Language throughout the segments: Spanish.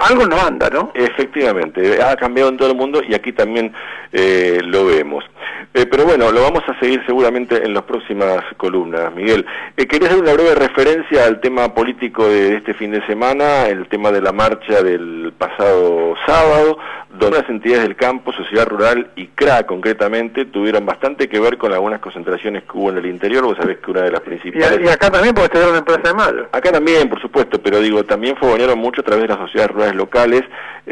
algo no anda, ¿no? Efectivamente, ha cambiado en todo el mundo y aquí también lo vemos. Pero bueno, lo vamos a seguir seguramente en las próximas columnas, Miguel. Quería hacer una breve referencia al tema político de este fin de semana, el tema de la marcha del pasado sábado, donde las entidades del campo, Sociedad Rural y CRA concretamente, tuvieron bastante que ver con algunas concentraciones que hubo en el interior. Vos sabés que una de las principales... Y acá también, porque estuvieron en Plaza de Mayo. Acá también, por supuesto, pero digo, también fogonearon mucho a través de las sociedades rurales locales.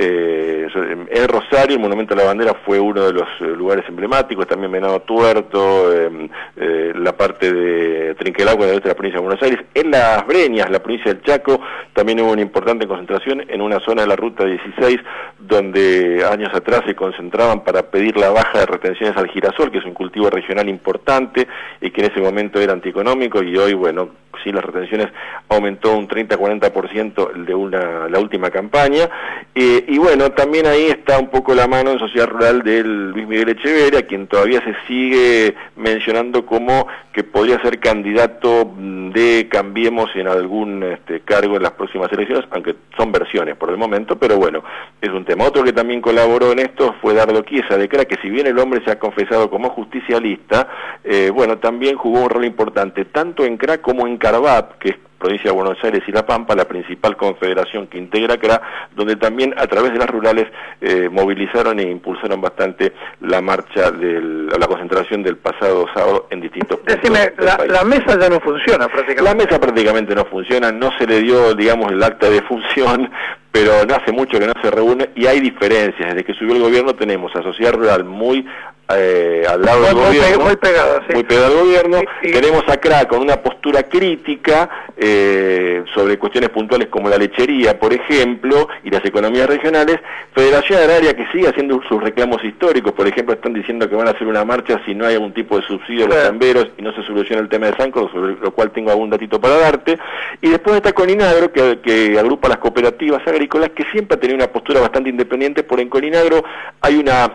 En Rosario, el Monumento a la Bandera fue uno de los lugares emblemáticos, también Venado Tuerto, la parte de Trinquelagua, de la provincia de Buenos Aires. En Las Breñas, la provincia del Chaco, también hubo una importante concentración en una zona de la Ruta 16, donde años atrás se concentraban para pedir la baja de retenciones al girasol, que es un cultivo regional importante y que en ese momento era antieconómico, y hoy, bueno, sí, las retenciones aumentó un 30-40% de la última campaña, y bueno, también ahí está un poco la mano en Sociedad Rural de Luis Miguel Echeverría, quien todavía se sigue mencionando como que podría ser candidato de Cambiemos en algún cargo en las próximas elecciones, aunque son versiones por el momento, pero bueno, es un tema. Otro que también colaboró en esto fue Dardo Chiesa de CRA, que si bien el hombre se ha confesado como justicialista, bueno, también jugó un rol importante, tanto en CRA como en CARVAP, que es provincia de Buenos Aires y La Pampa, la principal confederación que integra CRA, donde también a través de las rurales movilizaron e impulsaron bastante la marcha, la concentración del pasado sábado en distintos puntos. Decime, la mesa ya no funciona prácticamente. La mesa prácticamente no funciona, no se le dio, digamos, el acta de función, pero no hace mucho que no se reúne y hay diferencias. Desde que subió el gobierno tenemos a Sociedad Rural muy al lado del gobierno, muy pegada, sí. Muy pegada al gobierno. Sí. Tenemos a CRA con una postura crítica sobre cuestiones puntuales como la lechería, por ejemplo, y las economías regionales. Federación Agraria, que sigue haciendo sus reclamos históricos, por ejemplo, están diciendo que van a hacer una marcha si no hay algún tipo de subsidio a los camberos y no se soluciona el tema de Sancor, sobre lo cual tengo algún datito para darte. Y después está Coninagro, que agrupa las cooperativas agrícolas, que siempre ha tenido una postura bastante independiente, por en Coninagro hay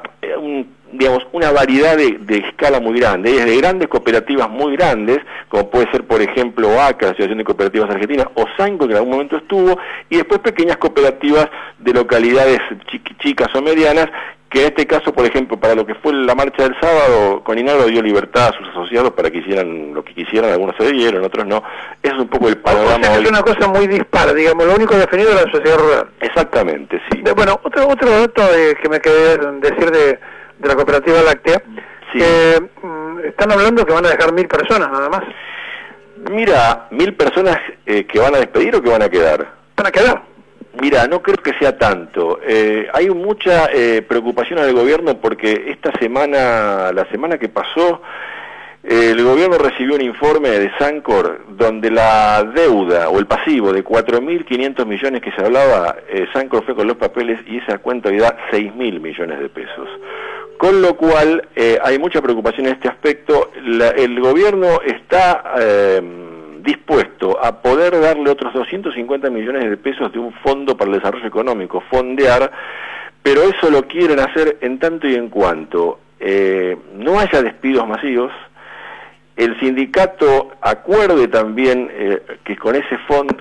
una variedad de escala muy grande, desde grandes cooperativas muy grandes, como puede ser, por ejemplo, ACA, la Asociación de Cooperativas Argentinas, o Sanco, que en algún momento estuvo, y después pequeñas cooperativas de localidades chicas o medianas, que en este caso, por ejemplo, para lo que fue la marcha del sábado, Coninagro dio libertad a sus asociados para que hicieran lo que quisieran, algunos se dieron, otros no. Eso es un poco el panorama. O sea, es una cosa muy dispar, digamos, lo único definido es la sociedad rural. Exactamente, sí. Bueno, otro dato que me quedé decir de la cooperativa láctea, sí. Están hablando que van a dejar 1000 personas nada más. Mira, 1000 personas que van a despedir o que van a quedar. Van a quedar. Mira, no creo que sea tanto. Hay mucha preocupación en el gobierno porque esta semana, la semana que pasó, el gobierno recibió un informe de Sancor donde la deuda o el pasivo de 4.500 millones que se hablaba, Sancor fue con los papeles y esa cuenta hoy da 6.000 millones de pesos. Con lo cual hay mucha preocupación en este aspecto. El gobierno está dispuesto a poder darle otros 250 millones de pesos de un fondo para el desarrollo económico, fondear, pero eso lo quieren hacer en tanto y en cuanto no haya despidos masivos, el sindicato acuerde también que con ese fondo,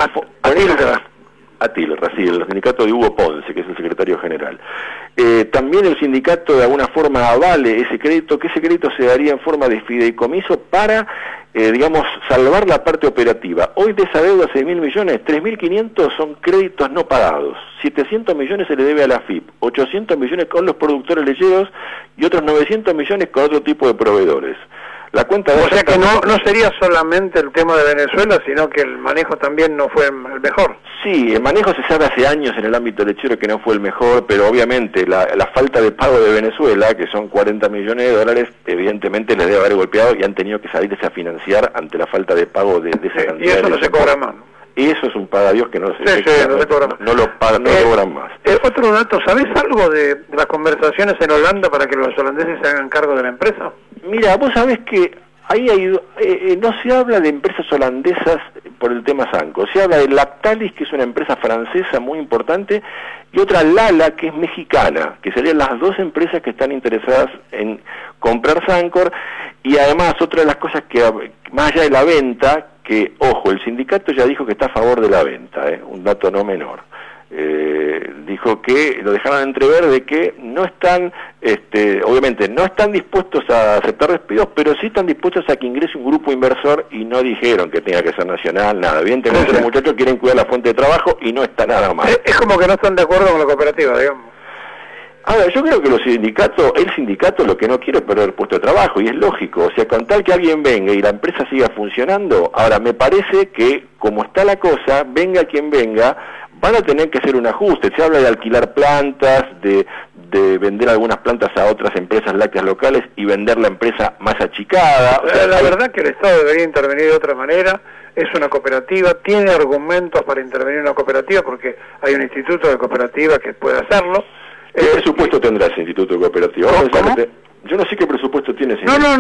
Atilra, sí, el sindicato de Hugo Ponce, que es el secretario general. También el sindicato de alguna forma avale ese crédito, que ese crédito se daría en forma de fideicomiso para, digamos, salvar la parte operativa. Hoy de esa deuda, 6.000 millones, 3.500 son créditos no pagados, 700 millones se le debe a la FIP, 800 millones con los productores lecheros y otros 900 millones con otro tipo de proveedores. La cuenta de o sea que no sería solamente el tema de Venezuela, sino que el manejo también no fue el mejor. Sí, el manejo se sabe hace años en el ámbito lechero que no fue el mejor, pero obviamente la falta de pago de Venezuela, que son 40 millones de dólares, evidentemente les debe haber golpeado y han tenido que salirse a financiar ante la falta de pago de esa cantidad. Y eso no se cobra más. Y eso es un pagadiós que no se cobra más. No lo cobran más. Otro dato, ¿sabés algo de las conversaciones en Holanda para que los holandeses se hagan cargo de la empresa? Mira, vos sabés que ahí no se habla de empresas holandesas por el tema Sanco, se habla de Lactalis, que es una empresa francesa muy importante, y otra Lala, que es mexicana, que serían las dos empresas que están interesadas en comprar Sancor. Y además otra de las cosas que, más allá de la venta, que, ojo, el sindicato ya dijo que está a favor de la venta, un dato no menor. dijo que lo dejaron entrever de que no están, obviamente no están dispuestos a aceptar despidos, pero sí están dispuestos a que ingrese un grupo inversor, y no dijeron que tenga que ser nacional, nada. Evidentemente los muchachos quieren cuidar la fuente de trabajo y no está nada mal. Es como que no están de acuerdo con la cooperativa, digamos. Ahora, yo creo que el sindicato lo que no quiere es perder puesto de trabajo, y es lógico, o sea, con tal que alguien venga y la empresa siga funcionando. Ahora, me parece que, como está la cosa, venga quien venga, van a tener que hacer un ajuste. Se habla de alquilar plantas, de vender algunas plantas a otras empresas lácteas locales y vender la empresa más achicada. O sea, la verdad que el Estado debería intervenir de otra manera. Es una cooperativa, tiene argumentos para intervenir en una cooperativa, porque hay un instituto de cooperativa que puede hacerlo. ¿Qué presupuesto tendrá ese instituto cooperativo? Yo no sé qué presupuesto tiene ese instituto.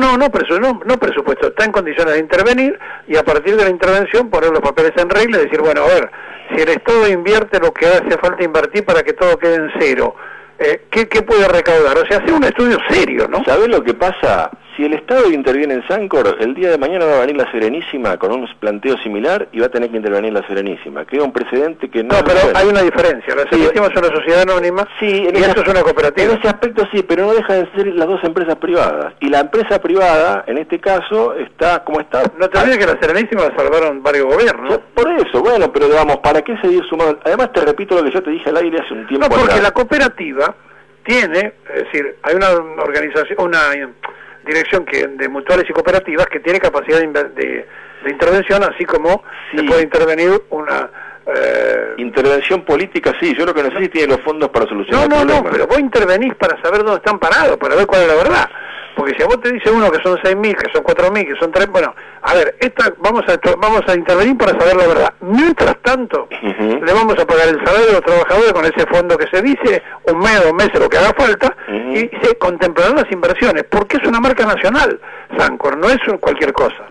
No presupuesto. Está en condiciones de intervenir, y a partir de la intervención poner los papeles en regla y decir, bueno, a ver, si el Estado invierte lo que hace falta invertir para que todo quede en cero, ¿qué puede recaudar? O sea, hacer un estudio serio, ¿no? ¿Sabés lo que pasa? Si el Estado interviene en Sancor, el día de mañana va a venir la Serenísima con un planteo similar y va a tener que intervenir la Serenísima. Queda un precedente que no... No, pero hay una diferencia. La Serenísima es una sociedad anónima, y esto es una cooperativa. En ese aspecto sí, pero no deja de ser las dos empresas privadas. Y la empresa privada, en este caso, está como está... No te olvides que la Serenísima la salvaron varios gobiernos. ¿No? Por eso, bueno, pero digamos, ¿para qué seguir sumando? Además, te repito lo que yo te dije al aire hace un tiempo. No, porque la cooperativa tiene, es decir, hay una organización, una dirección de mutuales y cooperativas que tiene capacidad de intervención, así como se puede intervenir una... intervención política, sí. Yo lo que necesito tiene los fondos para solucionar problemas. No, pero vos intervenís para saber dónde están parados, para ver cuál es la verdad. Porque si a vos te dice uno que son 6.000, que son 4.000, que son 3... Bueno, a ver, vamos a intervenir para saber la verdad. Mientras tanto, le vamos a pagar el salario de los trabajadores con ese fondo que se dice, un mes, 2 meses, lo que haga falta, y se contemplarán las inversiones, porque es una marca nacional, Sancor, no es cualquier cosa.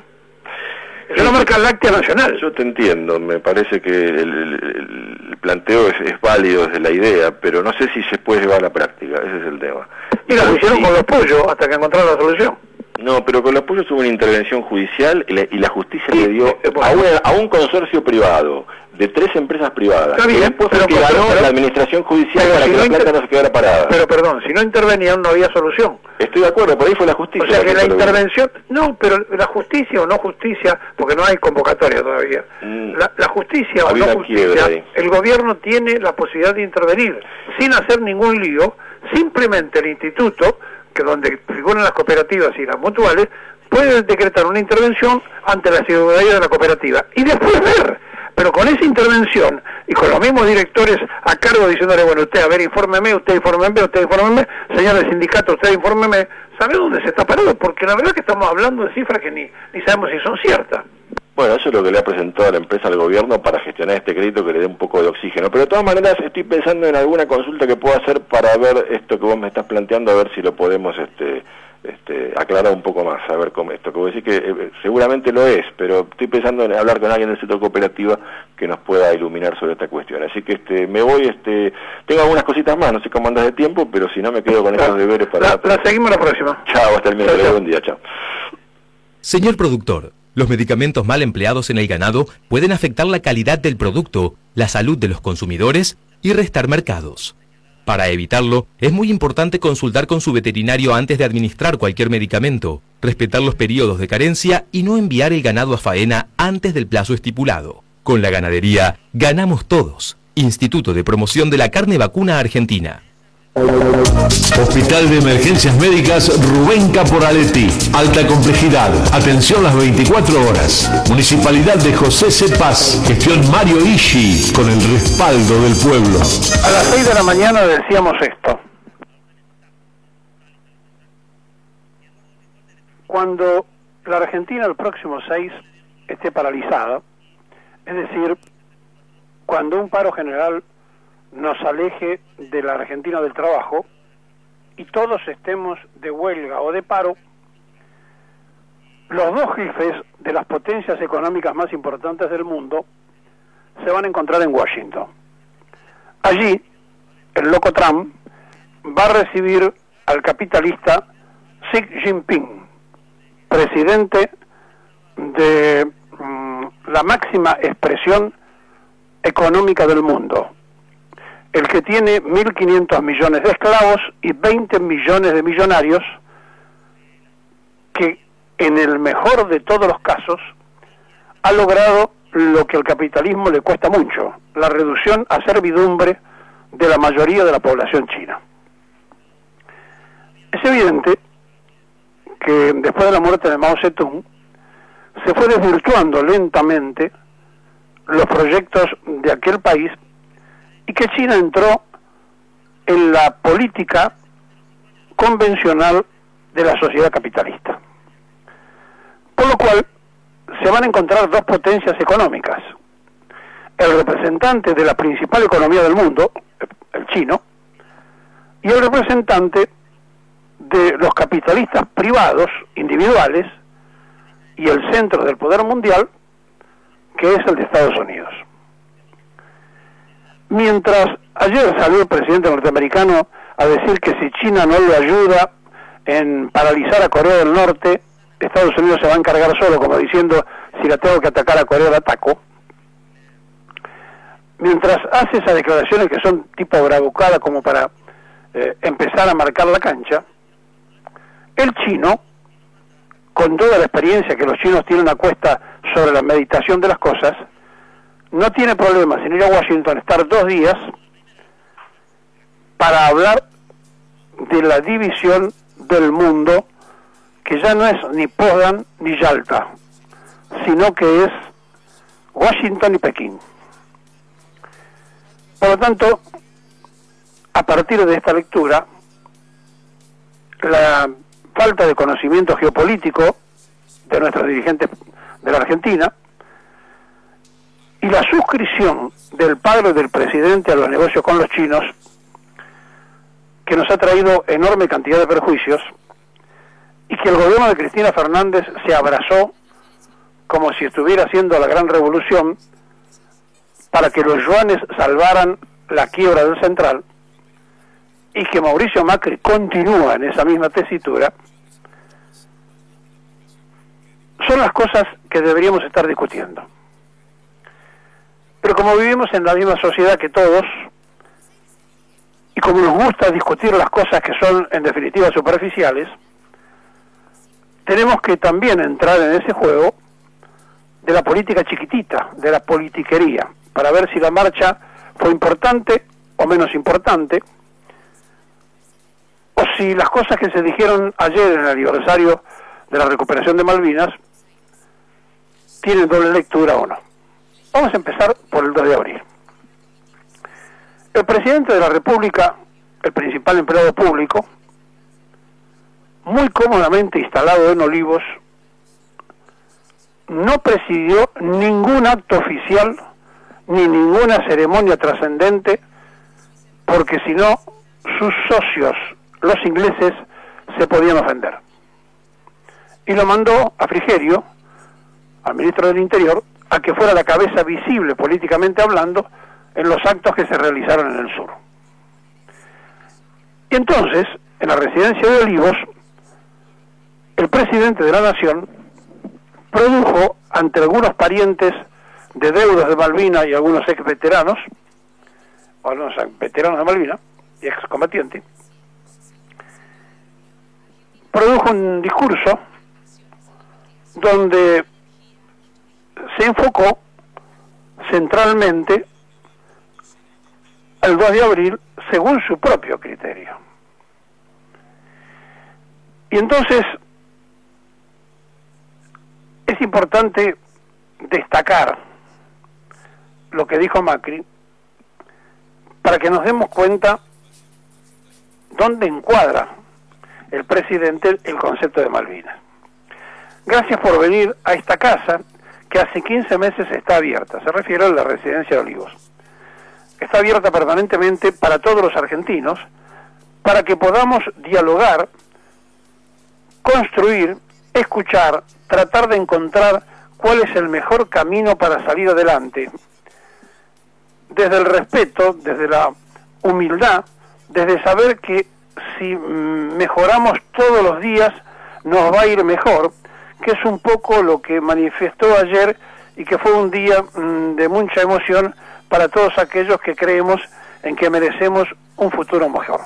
Es una marca láctea nacional. Yo te entiendo, me parece que el planteo es válido desde la idea, pero no sé si se puede llevar a la práctica, ese es el tema. Mira, lo hicieron con los pollos hasta que encontraron la solución. No, pero con los pollos hubo una intervención judicial y la justicia le dio a un consorcio privado de 3 empresas privadas. Está bien, después que ganó la administración judicial para que la planta no se quedara parada. Pero perdón, si no intervenían no había solución. Estoy de acuerdo, por ahí fue la justicia. O sea que la intervención... No, pero la justicia o no justicia, porque no hay convocatoria todavía. La justicia o no justicia, el gobierno tiene la posibilidad de intervenir sin hacer ningún lío. Simplemente el instituto, que donde figuran las cooperativas y las mutuales, puede decretar una intervención ante la ciudadanía de la cooperativa y después ver. Pero con esa intervención y con los mismos directores a cargo diciéndole, bueno, usted, a ver, infórmeme, usted infórmeme, señores sindicatos, usted infórmeme, ¿sabe dónde se está parado? Porque la verdad que estamos hablando de cifras que ni sabemos si son ciertas. Bueno, eso es lo que le ha presentado a la empresa al gobierno para gestionar este crédito que le dé un poco de oxígeno. Pero de todas maneras estoy pensando en alguna consulta que pueda hacer para ver esto que vos me estás planteando, a ver si lo podemos aclarar un poco más, a ver cómo esto, que vos decís que seguramente lo es, pero estoy pensando en hablar con alguien del sector cooperativa que nos pueda iluminar sobre esta cuestión. Así que me voy, tengo algunas cositas más, no sé cómo andas de tiempo, pero si no me quedo con estos deberes para... La seguimos la próxima. Chao, hasta el miércoles, buen día, chao. Señor productor, los medicamentos mal empleados en el ganado pueden afectar la calidad del producto, la salud de los consumidores y restar mercados. Para evitarlo, es muy importante consultar con su veterinario antes de administrar cualquier medicamento, respetar los periodos de carencia y no enviar el ganado a faena antes del plazo estipulado. Con la ganadería, ganamos todos. Instituto de Promoción de la Carne Vacuna Argentina. Hospital de Emergencias Médicas Rubén Caporaletti. Alta complejidad. Atención las 24 horas. Municipalidad de José C. Paz. Gestión Mario Ishi. Con el respaldo del pueblo. A las 6 de la mañana decíamos esto. Cuando la Argentina el próximo 6 esté paralizada, es decir, cuando un paro general nos aleje de la Argentina del trabajo y todos estemos de huelga o de paro, los dos jefes de las potencias económicas más importantes del mundo se van a encontrar en Washington. Allí, el loco Trump va a recibir al capitalista Xi Jinping, presidente de la máxima expresión económica del mundo. el que tiene 1.500 millones de esclavos y 20 millones de millonarios, que en el mejor de todos los casos ha logrado lo que al capitalismo le cuesta mucho, la reducción a servidumbre de la mayoría de la población china. Es evidente que después de la muerte de Mao Zedong se fue desvirtuando lentamente los proyectos de aquel país y que China entró en la política convencional de la sociedad capitalista. Por lo cual se van a encontrar dos potencias económicas: el representante de la principal economía del mundo, el chino, y el representante de los capitalistas privados, individuales, y el centro del poder mundial, que es el de Estados Unidos. Mientras ayer salió el presidente norteamericano a decir que si China no lo ayuda en paralizar a Corea del Norte, Estados Unidos se va a encargar solo, como diciendo, si la tengo que atacar a Corea la ataco. Mientras hace esas declaraciones que son tipo bravucada como para empezar a marcar la cancha, el chino, con toda la experiencia que los chinos tienen a cuesta sobre la meditación de las cosas, no tiene problema sin ir a Washington, estar 2 días para hablar de la división del mundo, que ya no es ni Potsdam ni Yalta, sino que es Washington y Pekín. Por lo tanto, a partir de esta lectura, la falta de conocimiento geopolítico de nuestros dirigentes de la Argentina y la suscripción del padre del presidente a los negocios con los chinos, que nos ha traído enorme cantidad de perjuicios, y que el gobierno de Cristina Fernández se abrazó como si estuviera haciendo la gran revolución para que los yuanes salvaran la quiebra del central, y que Mauricio Macri continúa en esa misma tesitura, son las cosas que deberíamos estar discutiendo. Pero como vivimos en la misma sociedad que todos, y como nos gusta discutir las cosas que son en definitiva superficiales, tenemos que también entrar en ese juego de la política chiquitita, de la politiquería, para ver si la marcha fue importante o menos importante, o si las cosas que se dijeron ayer en el aniversario de la recuperación de Malvinas tienen doble lectura o no. Vamos a empezar por el 2 de abril. El presidente de la República, el principal empleado público, muy cómodamente instalado en Olivos, no presidió ningún acto oficial ni ninguna ceremonia trascendente, porque si no, sus socios, los ingleses, se podían ofender. Y lo mandó a Frigerio, al ministro del Interior, a que fuera la cabeza visible políticamente hablando en los actos que se realizaron en el sur. Y entonces, en la residencia de Olivos, el presidente de la Nación produjo ante algunos parientes de deudos de Malvinas y algunos ex veteranos, o algunos veteranos de Malvinas y excombatientes, produjo un discurso donde se enfocó centralmente al 2 de abril según su propio criterio. Y entonces es importante destacar lo que dijo Macri para que nos demos cuenta dónde encuadra el presidente el concepto de Malvinas. Gracias por venir a esta casa que hace 15 meses está abierta, se refiere a la residencia de Olivos. Está abierta permanentemente para todos los argentinos, para que podamos dialogar, construir, escuchar, tratar de encontrar cuál es el mejor camino para salir adelante, desde el respeto, desde la humildad, desde saber que si mejoramos todos los días nos va a ir mejor, que es un poco lo que manifestó ayer y que fue un día de mucha emoción para todos aquellos que creemos en que merecemos un futuro mejor.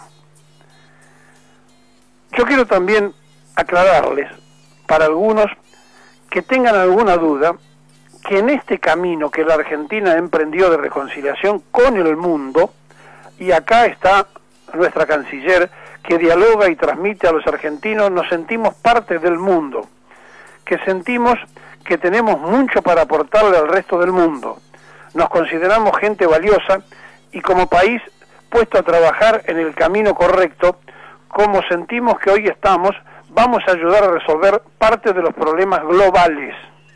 Yo quiero también aclararles, para algunos que tengan alguna duda, que en este camino que la Argentina emprendió de reconciliación con el mundo, y acá está nuestra canciller que dialoga y transmite a los argentinos, nos sentimos parte del mundo, que sentimos que tenemos mucho para aportarle al resto del mundo, nos consideramos gente valiosa y como país puesto a trabajar en el camino correcto, como sentimos que hoy estamos, vamos a ayudar a resolver parte de los problemas globales.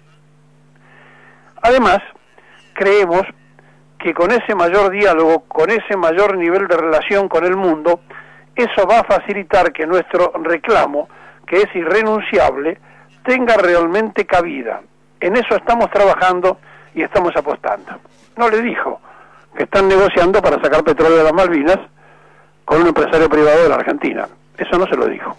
Además, creemos que con ese mayor diálogo, con ese mayor nivel de relación con el mundo, eso va a facilitar que nuestro reclamo, que es irrenunciable, tenga realmente cabida. En eso estamos trabajando y estamos apostando. No le dijo que están negociando para sacar petróleo de las Malvinas con un empresario privado de la Argentina. Eso no se lo dijo.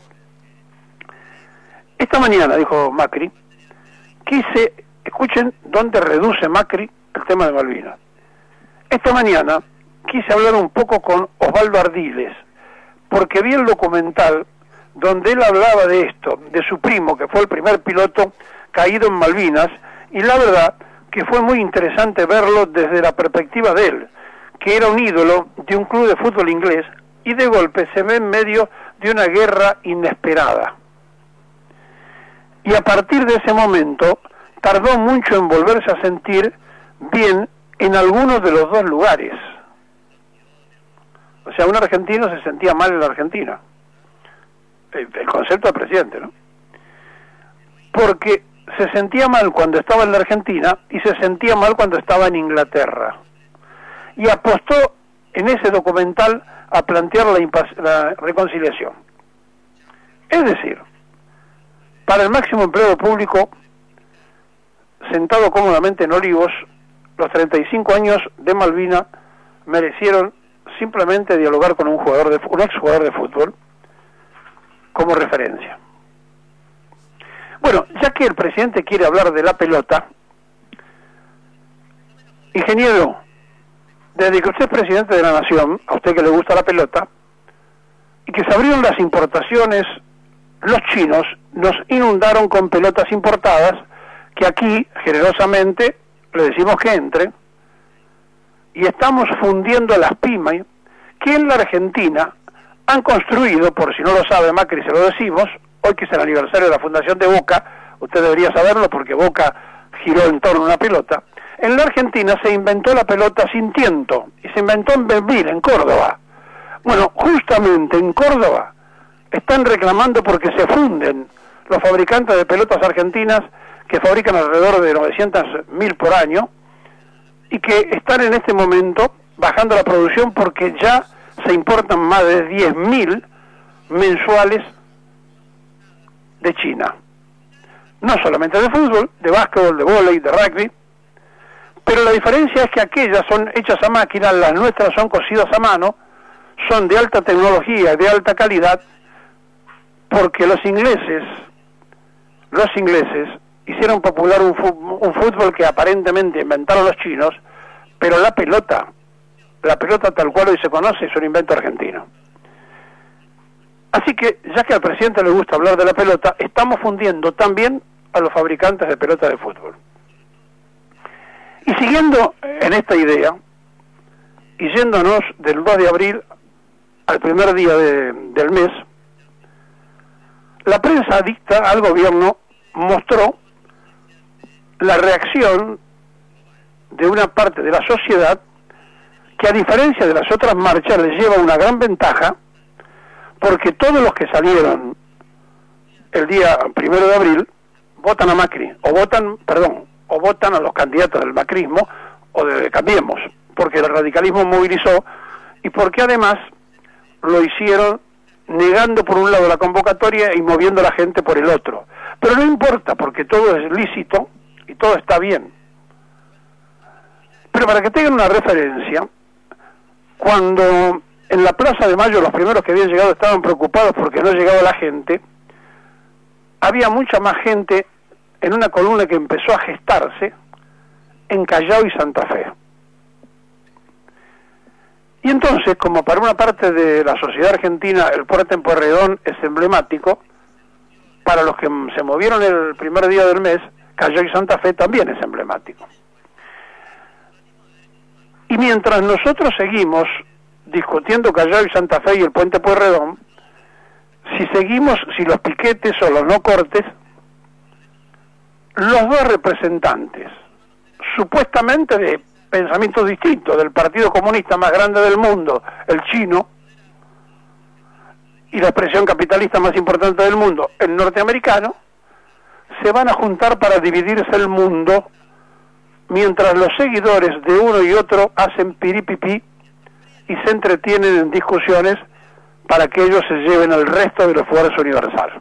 Esta mañana, dijo Macri, escuchen dónde reduce Macri el tema de Malvinas. Esta mañana quise hablar un poco con Osvaldo Ardiles, porque vi el documental donde él hablaba de esto, de su primo, que fue el primer piloto caído en Malvinas, y la verdad que fue muy interesante verlo desde la perspectiva de él, que era un ídolo de un club de fútbol inglés, y de golpe se ve en medio de una guerra inesperada. Y a partir de ese momento, tardó mucho en volverse a sentir bien en algunos de los dos lugares. O sea, un argentino se sentía mal en la Argentina. El concepto del presidente, ¿no? Porque se sentía mal cuando estaba en la Argentina y se sentía mal cuando estaba en Inglaterra. Y apostó en ese documental a plantear la reconciliación. Es decir, para el máximo empleado público, sentado cómodamente en Olivos, los 35 años de Malvinas merecieron simplemente dialogar con un exjugador de fútbol como referencia. Bueno, ya que el presidente quiere hablar de la pelota, ingeniero, desde que usted es presidente de la Nación, a usted que le gusta la pelota, y que se abrieron las importaciones, los chinos nos inundaron con pelotas importadas, que aquí, generosamente, le decimos que entre, y estamos fundiendo las pymes, que en la Argentina han construido, por si no lo sabe Macri, se lo decimos, hoy que es el aniversario de la fundación de Boca, usted debería saberlo porque Boca giró en torno a una pelota. En la Argentina se inventó la pelota sin tiento, y se inventó en Belville, en Córdoba. Bueno, justamente en Córdoba están reclamando porque se funden los fabricantes de pelotas argentinas que fabrican alrededor de 900.000 por año y que están en este momento bajando la producción porque ya se importan más de 10.000 mensuales de China. No solamente de fútbol, de básquetbol, de vóley, de rugby, pero la diferencia es que aquellas son hechas a máquina, las nuestras son cosidas a mano, son de alta tecnología, de alta calidad, porque los ingleses hicieron popular un fútbol que aparentemente inventaron los chinos, pero la pelota tal cual hoy se conoce es un invento argentino. Así que, ya que al presidente le gusta hablar de la pelota, estamos fundiendo también a los fabricantes de pelotas de fútbol. Y siguiendo en esta idea, y yéndonos del 2 de abril al primer día del mes, la prensa adicta al gobierno mostró la reacción de una parte de la sociedad que, a diferencia de las otras marchas, les lleva una gran ventaja, porque todos los que salieron el día 1 de abril votan a Macri, o votan a los candidatos del macrismo o de Cambiemos, porque el radicalismo movilizó y porque además lo hicieron negando por un lado la convocatoria y moviendo a la gente por el otro. Pero no importa, porque todo es lícito y todo está bien. Pero para que tengan una referencia, cuando en la Plaza de Mayo los primeros que habían llegado estaban preocupados porque no llegaba la gente, había mucha más gente en una columna que empezó a gestarse en Callao y Santa Fe. Y entonces, como para una parte de la sociedad argentina el puerto en Pueyrredón es emblemático, para los que se movieron el primer día del mes, Callao y Santa Fe también es emblemático. Y mientras nosotros seguimos discutiendo Callao y Santa Fe y el puente Pueyrredón, si los piquetes o los no cortes, los dos representantes, supuestamente de pensamientos distintos, del partido comunista más grande del mundo, el chino, y la expresión capitalista más importante del mundo, el norteamericano, se van a juntar para dividirse el mundo, mientras los seguidores de uno y otro hacen piripipí y se entretienen en discusiones para que ellos se lleven el resto del esfuerzo universal.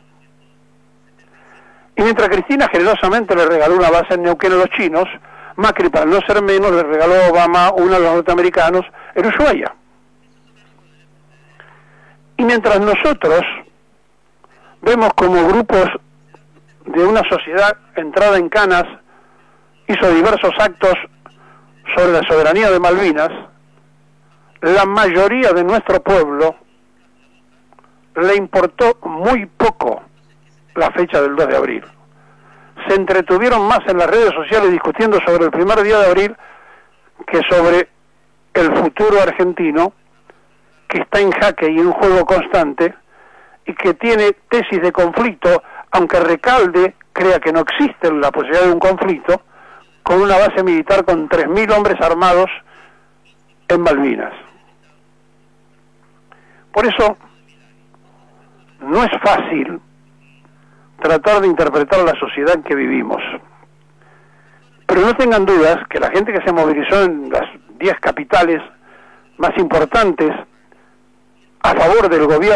Y mientras Cristina generosamente le regaló una base en Neuquén a los chinos, Macri, para no ser menos, le regaló a Obama una a los norteamericanos en Ushuaia. Y mientras nosotros vemos como grupos de una sociedad entrada en canas hizo diversos actos sobre la soberanía de Malvinas, la mayoría de nuestro pueblo le importó muy poco la fecha del 2 de abril. Se entretuvieron más en las redes sociales discutiendo sobre el primer día de abril que sobre el futuro argentino, que está en jaque y en un juego constante, y que tiene tesis de conflicto, aunque Recalde crea que no existe la posibilidad de un conflicto, con una base militar con 3.000 hombres armados en Malvinas. Por eso, no es fácil tratar de interpretar la sociedad en que vivimos. Pero no tengan dudas que la gente que se movilizó en las 10 capitales más importantes a favor del gobierno